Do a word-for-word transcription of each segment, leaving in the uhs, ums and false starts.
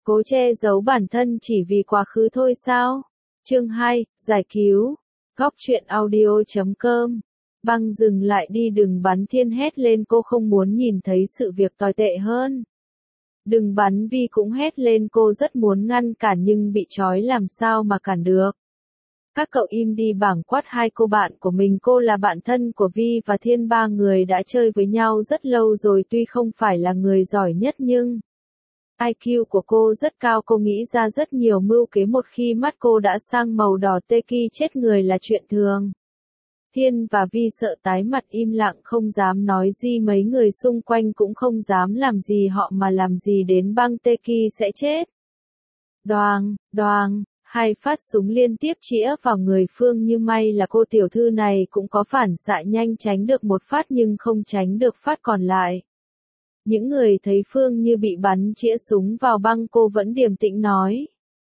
Cố che giấu bản thân chỉ vì quá khứ thôi sao? Chương hai, giải cứu. Góc truyện audio chấm com. Băng dừng lại đi, đừng bắn, Thiên hét lên, cô không muốn nhìn thấy sự việc tồi tệ hơn. Đừng bắn, Vi cũng hét lên, cô rất muốn ngăn cản nhưng bị trói làm sao mà cản được. Các cậu im đi, bảng quát hai cô bạn của mình. Cô là bạn thân của Vi và Thiên, ba người đã chơi với nhau rất lâu rồi, tuy không phải là người giỏi nhất nhưng i kiu của cô rất cao, cô nghĩ ra rất nhiều mưu kế, một khi mắt cô đã sang màu đỏ tê ki chết người là chuyện thường. Thiên và Vi sợ tái mặt, im lặng không dám nói gì, mấy người xung quanh cũng không dám làm gì họ, mà làm gì đến băng tê ki sẽ chết. Đoàng, đoàng, hai phát súng liên tiếp chĩa vào người Phương, như may là cô tiểu thư này cũng có phản xạ nhanh, tránh được một phát nhưng không tránh được phát còn lại. Những người thấy Phương Như bị bắn chĩa súng vào băng, cô vẫn điềm tĩnh nói: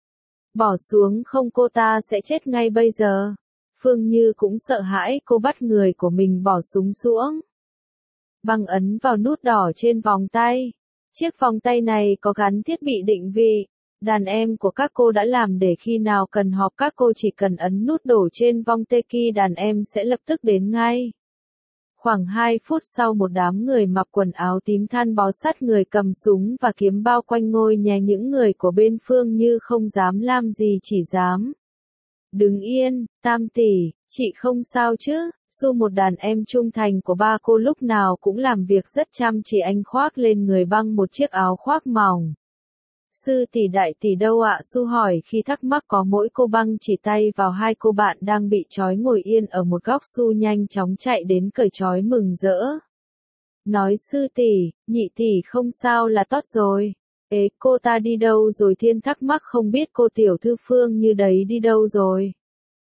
bỏ xuống không, cô ta sẽ chết ngay bây giờ. Phương Như cũng sợ hãi, cô bắt người của mình bỏ súng xuống. Băng ấn vào nút đỏ trên vòng tay. Chiếc vòng tay này có gắn thiết bị định vị. Đàn em của các cô đã làm để khi nào cần họp các cô chỉ cần ấn nút đổ trên vòng tê ki, đàn em sẽ lập tức đến ngay. Khoảng hai phút sau, một đám người mặc quần áo tím than bó sát người, cầm súng và kiếm bao quanh ngôi nhà. Những người của bên Phương Như không dám làm gì, chỉ dám đứng yên. Tam tỷ, chị không sao chứ? Su, một đàn em trung thành của ba cô, lúc nào cũng làm việc rất chăm chỉ, anh khoác lên người băng một chiếc áo khoác mỏng. Sư tỷ, đại tỷ đâu ạ? Su hỏi khi thắc mắc có mỗi cô. Băng chỉ tay vào hai cô bạn đang bị trói ngồi yên ở một góc. Su nhanh chóng chạy đến cởi trói, mừng rỡ nói: sư tỷ, nhị tỷ không sao là tốt rồi. Ế, cô ta đi đâu rồi? Thiên thắc mắc, không biết. Cô tiểu thư Phương Như đấy đi đâu rồi?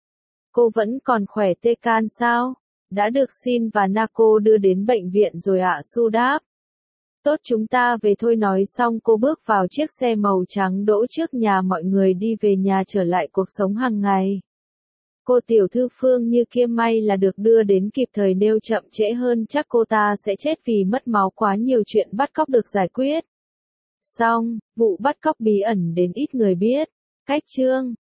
Cô vẫn còn khỏe, tê can sao? Đã được Xin và Naco đưa đến bệnh viện rồi ạ. Su đáp: tốt, chúng ta về thôi. Nói xong cô bước vào chiếc xe màu trắng đỗ trước nhà. Mọi người đi về nhà, trở lại cuộc sống hàng ngày. Cô tiểu thư Phương Như kia may là được đưa đến kịp thời, nếu chậm trễ hơn chắc cô ta sẽ chết vì mất máu quá nhiều. Chuyện bắt cóc được giải quyết xong, vụ bắt cóc bí ẩn đến ít người biết. Cách chương